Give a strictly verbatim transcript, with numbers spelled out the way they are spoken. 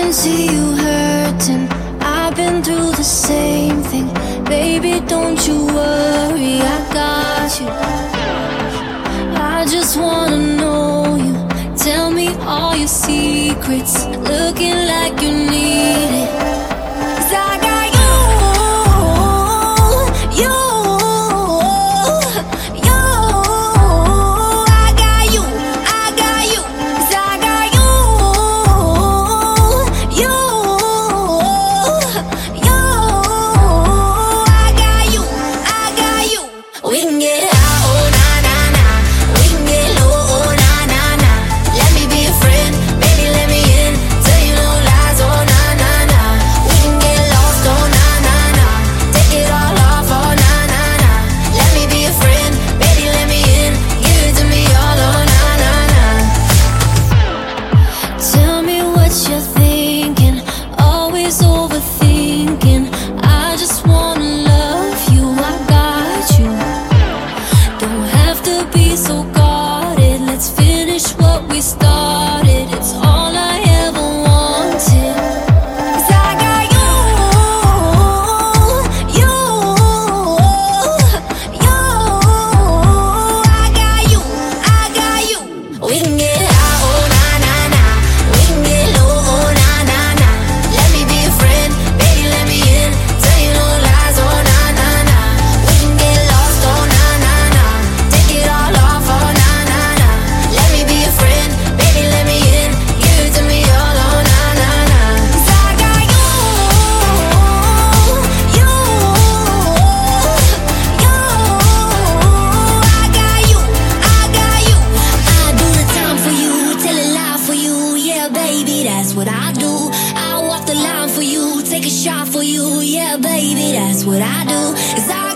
see you hurting. I've been through the same thing. Baby, don't you worry, I got you. I just wanna know you. Tell me all your secrets. Looking like you need it. 'Cause I got you, you, you. I got you, I got you. 'Cause I got you, you, you. I got you, I got you. We can get high, oh na na na. We can get low, oh na na na. Let me be a friend, baby, let me in. Tell you no lies, oh na na na. We can get lost, oh na na na. Take it all off, oh na na na. Let me be a friend, baby, let me in. Give it to me all, oh na na na. Tell me what you're thinking, always overthinking. I just wanna love you, I got you. Don't have to be so guarded. Let's finish what we started. It's all I ever wanted. 'Cause I got you, you, you. I got you, I got you. We can get high, oh na na na. We can get low, oh na na na. Let me be a friend, baby, let me in. Tell you no lies, oh na na na. We can get lost, oh na na na. Take it all off, oh na na na. Let me be a friend, baby, let me in. Give it to me all, oh na na na. 'Cause I got you, you, you. I got you, I got you. I do the time for you, tell a lie for you. Yeah, baby, that's what I do. I walk the line for you, take a shot for you. Yeah, baby, that's what I do. 'Cause I